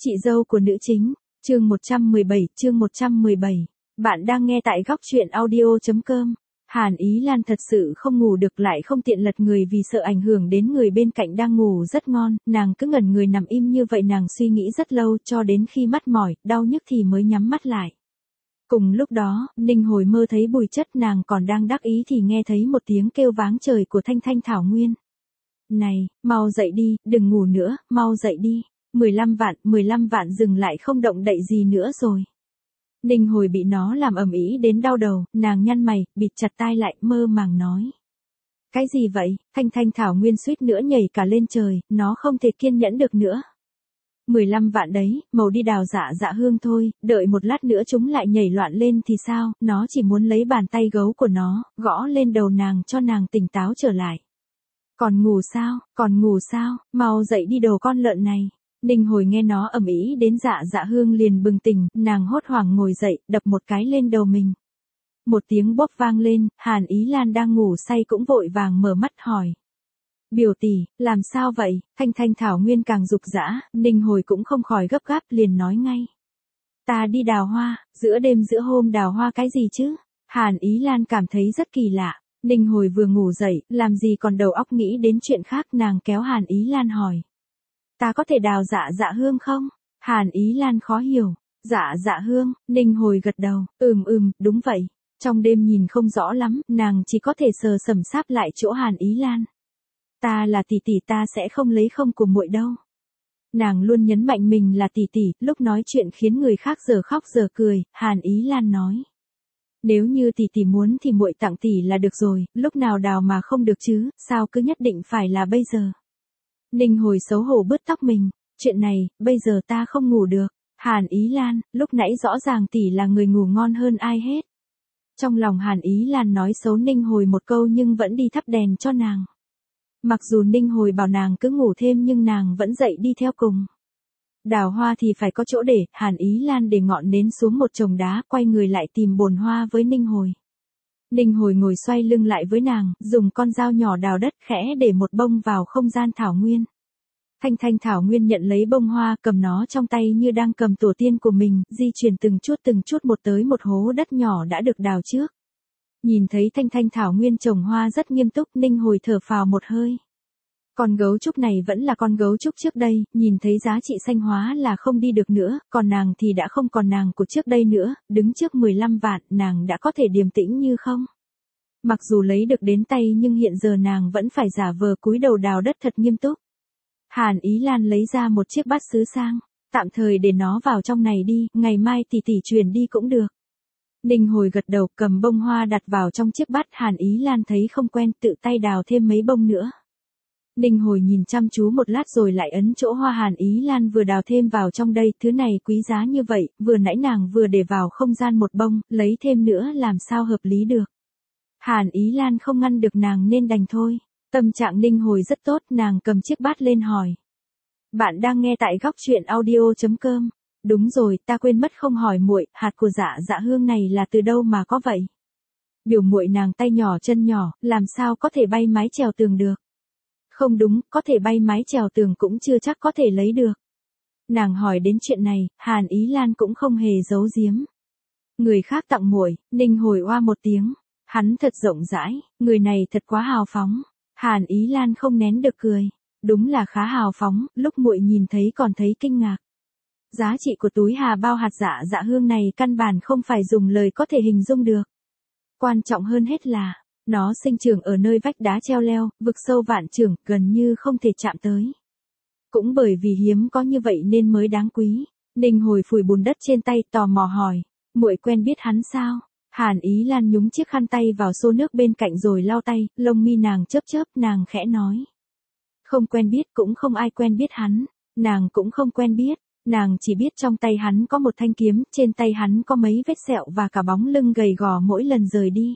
Chị dâu của nữ chính, chương 117. Bạn đang nghe tại góc truyện audio.com. Hàn Ý Lan thật sự không ngủ được, lại không tiện lật người vì sợ ảnh hưởng đến người bên cạnh đang ngủ rất ngon, nàng cứ ngẩn người nằm im như vậy, nàng suy nghĩ rất lâu cho đến khi mắt mỏi, đau nhức thì mới nhắm mắt lại. Cùng lúc đó, Ninh Hồi mơ thấy Bùi Chất, nàng còn đang đắc ý thì nghe thấy một tiếng kêu váng trời của Thanh Thanh Thảo Nguyên. Này, mau dậy đi, đừng ngủ nữa, mau dậy đi. 15 vạn dừng lại không động đậy gì nữa rồi. Ninh Hồi bị nó làm ầm ĩ đến đau đầu, nàng nhăn mày, bịt chặt tai lại, mơ màng nói. Cái gì vậy? Thanh Thanh Thảo Nguyên suýt nữa nhảy cả lên trời, nó không thể kiên nhẫn được nữa. 15 vạn đấy, màu đi đào dạ hương thôi, đợi một lát nữa chúng lại nhảy loạn lên thì sao, nó chỉ muốn lấy bàn tay gấu của nó, gõ lên đầu nàng cho nàng tỉnh táo trở lại. Còn ngủ sao, mau dậy đi đồ con lợn này. Ninh Hồi nghe nó ầm ĩ đến dạ hương liền bừng tỉnh, nàng hốt hoảng ngồi dậy, đập một cái lên đầu mình. Một tiếng bóp vang lên, Hàn Ý Lan đang ngủ say cũng vội vàng mở mắt hỏi. Biểu tỷ, làm sao vậy? Thanh Thanh Thảo Nguyên càng rục rã, Ninh Hồi cũng không khỏi gấp gáp liền nói ngay. Ta đi đào hoa, giữa hôm đào hoa cái gì chứ? Hàn Ý Lan cảm thấy rất kỳ lạ. Ninh Hồi vừa ngủ dậy, làm gì còn đầu óc nghĩ đến chuyện khác, nàng kéo Hàn Ý Lan hỏi. Ta có thể đào dạ hương không? Hàn Ý Lan khó hiểu. Dạ hương, Ninh Hồi gật đầu, đúng vậy. Trong đêm nhìn không rõ lắm, nàng chỉ có thể sờ sẩm sáp lại chỗ Hàn Ý Lan. Ta là tỷ tỷ, ta sẽ không lấy không của muội đâu. Nàng luôn nhấn mạnh mình là tỷ tỷ, lúc nói chuyện khiến người khác giờ khóc giờ cười, Hàn Ý Lan nói. Nếu như tỷ tỷ muốn thì muội tặng tỷ là được rồi, lúc nào đào mà không được chứ, sao cứ nhất định phải là bây giờ. Ninh Hồi xấu hổ bứt tóc mình, chuyện này, bây giờ ta không ngủ được. Hàn Ý Lan, lúc nãy rõ ràng tỷ là người ngủ ngon hơn ai hết. Trong lòng Hàn Ý Lan nói xấu Ninh Hồi một câu nhưng vẫn đi thắp đèn cho nàng. Mặc dù Ninh Hồi bảo nàng cứ ngủ thêm nhưng nàng vẫn dậy đi theo cùng. Đào hoa thì phải có chỗ để, Hàn Ý Lan để ngọn nến xuống một chồng đá, quay người lại tìm bồn hoa với Ninh Hồi. Ninh Hồi ngồi xoay lưng lại với nàng, dùng con dao nhỏ đào đất khẽ để một bông vào không gian thảo nguyên. Thanh Thanh Thảo Nguyên nhận lấy bông hoa, cầm nó trong tay như đang cầm tổ tiên của mình, di chuyển từng chút một tới một hố đất nhỏ đã được đào trước. Nhìn thấy Thanh Thanh Thảo Nguyên trồng hoa rất nghiêm túc, Ninh Hồi thở phào một hơi. Con gấu trúc này vẫn là con gấu trúc trước đây, nhìn thấy giá trị xanh hóa là không đi được nữa, còn nàng thì đã không còn nàng của trước đây nữa, đứng trước 15 vạn, nàng đã có thể điềm tĩnh như không. Mặc dù lấy được đến tay nhưng hiện giờ nàng vẫn phải giả vờ cúi đầu đào đất thật nghiêm túc. Hàn Ý Lan lấy ra một chiếc bát sứ sang, tạm thời để nó vào trong này đi, ngày mai tỷ tỷ truyền đi cũng được. Ninh Hồi gật đầu, cầm bông hoa đặt vào trong chiếc bát, Hàn Ý Lan thấy không quen, tự tay đào thêm mấy bông nữa. Ninh Hồi nhìn chăm chú một lát rồi lại ấn chỗ hoa Hàn Ý Lan vừa đào thêm vào trong đây, thứ này quý giá như vậy, vừa nãy nàng vừa để vào không gian một bông, lấy thêm nữa làm sao hợp lý được. Hàn Ý Lan không ngăn được nàng nên đành thôi. Tâm trạng Ninh Hồi rất tốt, nàng cầm chiếc bát lên hỏi. Bạn đang nghe tại góc truyện audio.com. Đúng rồi, ta quên mất không hỏi muội, hạt của dạ hương này là từ đâu mà có vậy? Biểu muội nàng tay nhỏ chân nhỏ, làm sao có thể bay mái trèo tường được? Không đúng, có thể bay mái trèo tường cũng chưa chắc có thể lấy được. Nàng hỏi đến chuyện này, Hàn Ý Lan cũng không hề giấu giếm. Người khác tặng muội, Ninh Hồi oa một tiếng. Hắn thật rộng rãi, người này thật quá hào phóng. Hàn Ý Lan không nén được cười. Đúng là khá hào phóng, lúc muội nhìn thấy còn thấy kinh ngạc. Giá trị của túi hà bao hạt dạ hương này căn bản không phải dùng lời có thể hình dung được. Quan trọng hơn hết là, nó sinh trưởng ở nơi vách đá treo leo, vực sâu vạn trượng, gần như không thể chạm tới. Cũng bởi vì hiếm có như vậy nên mới đáng quý. Ninh Hồi phủi bùn đất trên tay, tò mò hỏi, muội quen biết hắn sao? Hàn Ý Lan nhúng chiếc khăn tay vào xô nước bên cạnh rồi lau tay, lông mi nàng chớp, nàng khẽ nói. Không quen biết, cũng không ai quen biết hắn, nàng cũng không quen biết, nàng chỉ biết trong tay hắn có một thanh kiếm, trên tay hắn có mấy vết sẹo và cả bóng lưng gầy gò mỗi lần rời đi.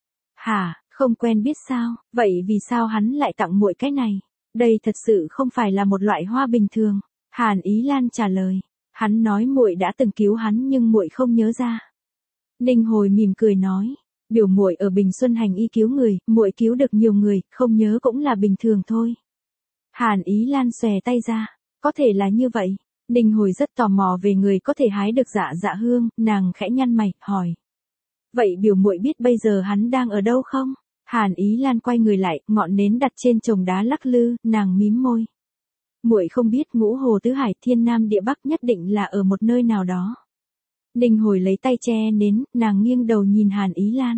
Hả, không quen biết sao, vậy vì sao hắn lại tặng muội cái này? Đây thật sự không phải là một loại hoa bình thường. Hàn Ý Lan trả lời, hắn nói muội đã từng cứu hắn nhưng muội không nhớ ra. Ninh Hồi mỉm cười nói, biểu muội ở Bình Xuân hành y cứu người, muội cứu được nhiều người, không nhớ cũng là bình thường thôi. Hàn Ý Lan xòe tay ra, có thể là như vậy. Ninh hồi rất tò mò về người có thể hái được dạ hương, nàng khẽ nhăn mày, hỏi. Vậy biểu muội biết bây giờ hắn đang ở đâu không? Hàn Ý Lan quay người lại, ngọn nến đặt trên chồng đá lắc lư, nàng mím môi. Muội không biết, ngũ hồ tứ hải thiên nam địa bắc nhất định là ở một nơi nào đó. Ninh hồi lấy tay che nến, nàng nghiêng đầu nhìn Hàn Ý Lan.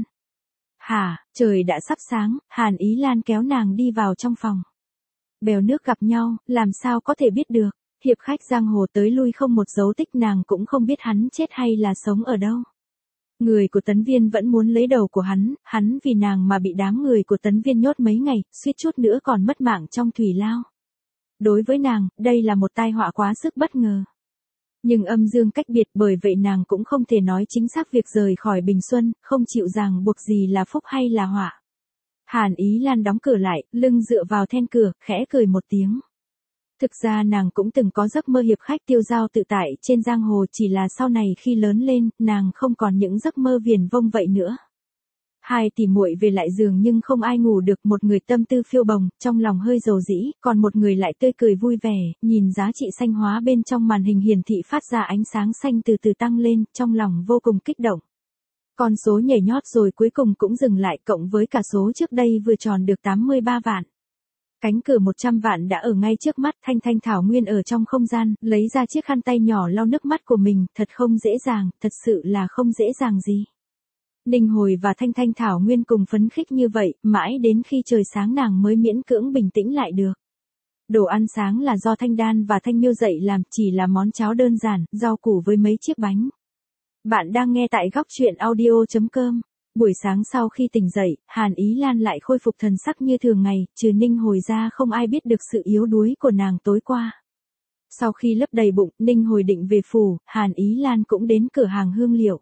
Hả, trời đã sắp sáng, Hàn Ý Lan kéo nàng đi vào trong phòng. Bèo nước gặp nhau, làm sao có thể biết được, hiệp khách giang hồ tới lui không một dấu tích, nàng cũng không biết hắn chết hay là sống ở đâu. Người của Tấn Viên vẫn muốn lấy đầu của hắn vì nàng mà bị đám người của Tấn Viên nhốt mấy ngày, suýt chút nữa còn mất mạng trong thủy lao. Đối với nàng, đây là một tai họa quá sức bất ngờ. Nhưng âm dương cách biệt, bởi vậy nàng cũng không thể nói chính xác việc rời khỏi Bình Xuân, không chịu ràng buộc gì là phúc hay là họa. Hàn Ý Lan đóng cửa lại, lưng dựa vào then cửa, khẽ cười một tiếng. Thực ra nàng cũng từng có giấc mơ hiệp khách tiêu dao tự tại trên giang hồ, chỉ là sau này khi lớn lên, nàng không còn những giấc mơ viển vông vậy nữa. Hai tỷ muội về lại giường nhưng không ai ngủ được, một người tâm tư phiêu bồng, trong lòng hơi dầu dĩ, còn một người lại tươi cười vui vẻ, nhìn giá trị xanh hóa bên trong màn hình hiển thị phát ra ánh sáng xanh từ từ tăng lên, trong lòng vô cùng kích động. Con số nhảy nhót rồi cuối cùng cũng dừng lại, cộng với cả số trước đây vừa tròn được 83 vạn. Cánh cửa 100 vạn đã ở ngay trước mắt, Thanh Thanh Thảo Nguyên ở trong không gian, lấy ra chiếc khăn tay nhỏ lau nước mắt của mình, thật không dễ dàng, thật sự là không dễ dàng gì. Ninh hồi và Thanh Thanh Thảo Nguyên cùng phấn khích như vậy, mãi đến khi trời sáng nàng mới miễn cưỡng bình tĩnh lại được. Đồ ăn sáng là do Thanh Đan và Thanh Miêu dậy làm, chỉ là món cháo đơn giản, rau củ với mấy chiếc bánh. Bạn đang nghe tại góc truyện audio.com. Buổi sáng sau khi tỉnh dậy, Hàn Ý Lan lại khôi phục thần sắc như thường ngày, trừ Ninh hồi ra không ai biết được sự yếu đuối của nàng tối qua. Sau khi lấp đầy bụng, Ninh hồi định về phủ, Hàn Ý Lan cũng đến cửa hàng hương liệu.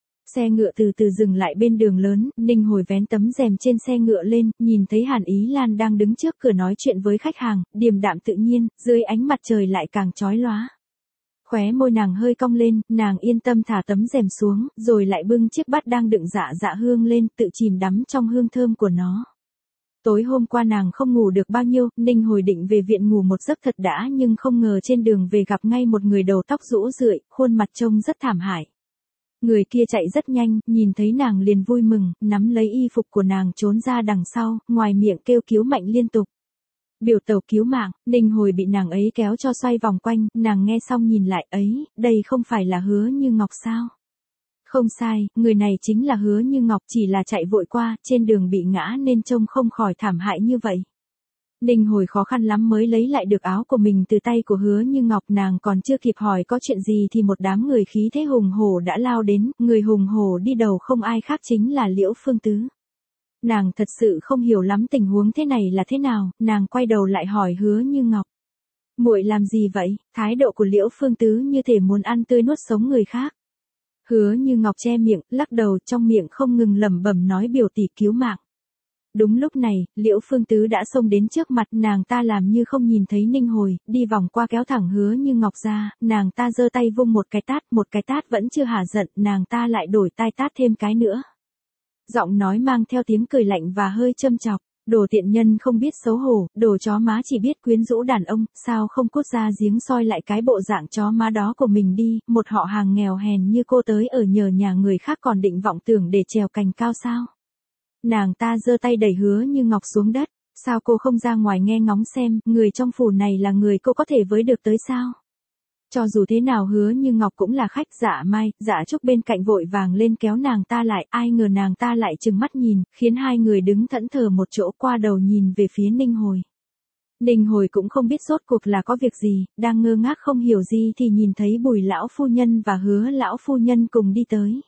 Xe ngựa từ từ dừng lại bên đường lớn, Ninh hồi vén tấm rèm trên xe ngựa lên, nhìn thấy Hàn Ý Lan đang đứng trước cửa nói chuyện với khách hàng, điềm đạm tự nhiên, dưới ánh mặt trời lại càng chói lóa. Khóe môi nàng hơi cong lên, nàng yên tâm thả tấm rèm xuống, rồi lại bưng chiếc bát đang đựng dạ hương lên, tự chìm đắm trong hương thơm của nó. Tối hôm qua nàng không ngủ được bao nhiêu, Ninh hồi định về viện ngủ một giấc thật đã, nhưng không ngờ trên đường về gặp ngay một người đầu tóc rũ rượi, khuôn mặt trông rất thảm hại. Người kia chạy rất nhanh, nhìn thấy nàng liền vui mừng, nắm lấy y phục của nàng trốn ra đằng sau, ngoài miệng kêu cứu mạnh liên tục. Biểu tẩu cứu mạng, Ninh hồi bị nàng ấy kéo cho xoay vòng quanh, nàng nghe xong nhìn lại, ấy, đây không phải là Hứa Như Ngọc sao? Không sai, người này chính là Hứa Như Ngọc, chỉ là chạy vội qua, trên đường bị ngã nên trông không khỏi thảm hại như vậy. Ninh hồi khó khăn lắm mới lấy lại được áo của mình từ tay của Hứa Như Ngọc, nàng còn chưa kịp hỏi có chuyện gì thì một đám người khí thế hùng hổ đã lao đến, người hùng hổ đi đầu không ai khác chính là Liễu Phương Tứ. Nàng thật sự không hiểu lắm tình huống thế này là thế nào, nàng quay đầu lại hỏi Hứa Như Ngọc. Muội làm gì vậy? Thái độ của Liễu Phương Tứ như thể muốn ăn tươi nuốt sống người khác. Hứa Như Ngọc che miệng, lắc đầu, trong miệng không ngừng lẩm bẩm nói biểu tỷ cứu mạng. Đúng lúc này, Liễu Phương Tứ đã xông đến trước mặt, nàng ta làm như không nhìn thấy Ninh hồi, đi vòng qua kéo thẳng Hứa Như Ngọc ra, nàng ta giơ tay vung một cái tát vẫn chưa hả giận, nàng ta lại đổi tay tát thêm cái nữa. Giọng nói mang theo tiếng cười lạnh và hơi châm chọc, đồ tiện nhân không biết xấu hổ, đồ chó má chỉ biết quyến rũ đàn ông, sao không cút ra giếng soi lại cái bộ dạng chó má đó của mình đi, một họ hàng nghèo hèn như cô tới ở nhờ nhà người khác còn định vọng tưởng để trèo cành cao sao? Nàng ta giơ tay đẩy Hứa Như Ngọc xuống đất, sao cô không ra ngoài nghe ngóng xem, người trong phủ này là người cô có thể với được tới sao? Cho dù thế nào Hứa Như Ngọc cũng là khách, Dạ Mai, Dạ Trúc bên cạnh vội vàng lên kéo nàng ta lại, ai ngờ nàng ta lại trừng mắt nhìn, khiến hai người đứng thẫn thờ một chỗ, qua đầu nhìn về phía Ninh hồi. Ninh hồi cũng không biết rốt cuộc là có việc gì, đang ngơ ngác không hiểu gì thì nhìn thấy Bùi lão phu nhân và Hứa lão phu nhân cùng đi tới.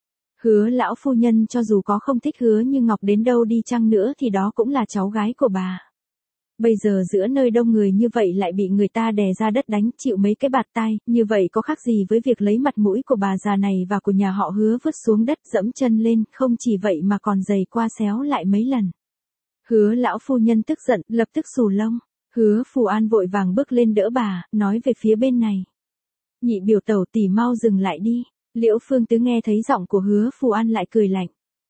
Hứa lão phu nhân cho dù có không thích Hứa Như Ngọc đến đâu đi chăng nữa thì đó cũng là cháu gái của bà. Bây giờ giữa nơi đông người như vậy lại bị người ta đè ra đất đánh, chịu mấy cái bạt tai, như vậy có khác gì với việc lấy mặt mũi của bà già này và của nhà họ Hứa vứt xuống đất, dẫm chân lên, không chỉ vậy mà còn giày qua xéo lại mấy lần. Hứa lão phu nhân tức giận, lập tức xù lông. Hứa Phù An vội vàng bước lên đỡ bà, nói về phía bên này. Nhị biểu tẩu tỷ mau dừng lại đi. Liễu Phương Tứ nghe thấy giọng của Hứa Phù An lại cười lạnh.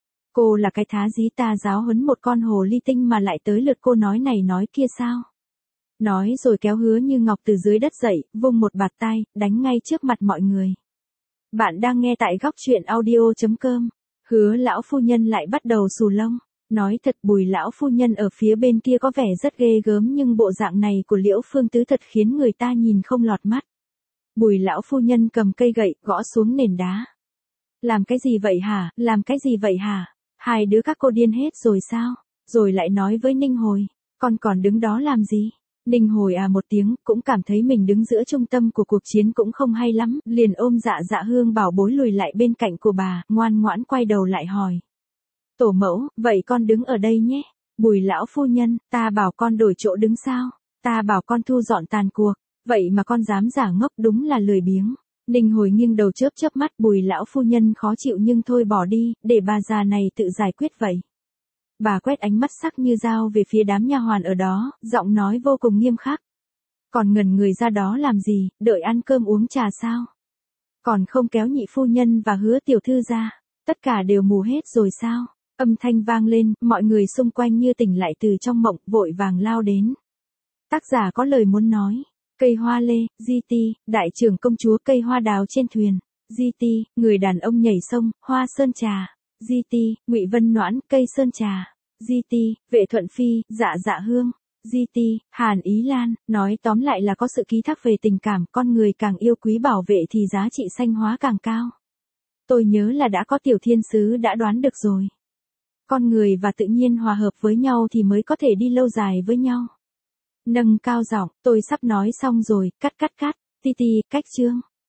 Cô là cái thá dí ta giáo huấn một con hồ ly tinh mà lại tới lượt cô nói này nói kia sao? Nói rồi kéo Hứa Như Ngọc từ dưới đất dậy, vung một bạt tai, đánh ngay trước mặt mọi người. Bạn đang nghe tại góc chuyện audio.com. Hứa lão phu nhân lại bắt đầu xù lông. Nói thật, Bùi lão phu nhân ở phía bên kia có vẻ rất ghê gớm, nhưng bộ dạng này của Liễu Phương Tứ thật khiến người ta nhìn không lọt mắt. Bùi lão phu nhân cầm cây gậy, gõ xuống nền đá. Làm cái gì vậy hả, làm cái gì vậy hả? Hai đứa các cô điên hết rồi sao? Rồi lại nói với Ninh Hồi, con còn đứng đó làm gì? Ninh Hồi à một tiếng, cũng cảm thấy mình đứng giữa trung tâm của cuộc chiến cũng không hay lắm, liền ôm Dạ Hương bảo bối lùi lại bên cạnh của bà, ngoan ngoãn quay đầu lại hỏi. Tổ mẫu, vậy con đứng ở đây nhé. Bùi lão phu nhân, ta bảo con đổi chỗ đứng sao? Ta bảo con thu dọn tàn cuộc, vậy mà con dám giả ngốc, đúng là lười biếng. Ninh Hồi nghiêng đầu chớp chớp mắt, Bùi lão phu nhân khó chịu nhưng thôi bỏ đi, để bà già này tự giải quyết vậy. Bà quét ánh mắt sắc như dao về phía đám nha hoàn ở đó, giọng nói vô cùng nghiêm khắc. Còn ngẩn người ra đó làm gì, đợi ăn cơm uống trà sao? Còn không kéo nhị phu nhân và Hứa tiểu thư ra, tất cả đều mù hết rồi sao? Âm thanh vang lên, mọi người xung quanh như tỉnh lại từ trong mộng, vội vàng lao đến. Tác giả có lời muốn nói. Cây hoa lê, GT, đại trưởng công chúa cây hoa đào trên thuyền. GT, người đàn ông nhảy sông, hoa sơn trà. GT, Ngụy Vân Noãn, cây sơn trà. GT, Vệ Thuận Phi, Dạ Hương. GT, Hàn Ý Lan, nói tóm lại là có sự ký thác về tình cảm, con người càng yêu quý bảo vệ thì giá trị sanh hóa càng cao. Tôi nhớ là đã có tiểu thiên sứ đã đoán được rồi. Con người và tự nhiên hòa hợp với nhau thì mới có thể đi lâu dài với nhau. Nâng cao giọng, tôi sắp nói xong rồi, cắt, cách chương.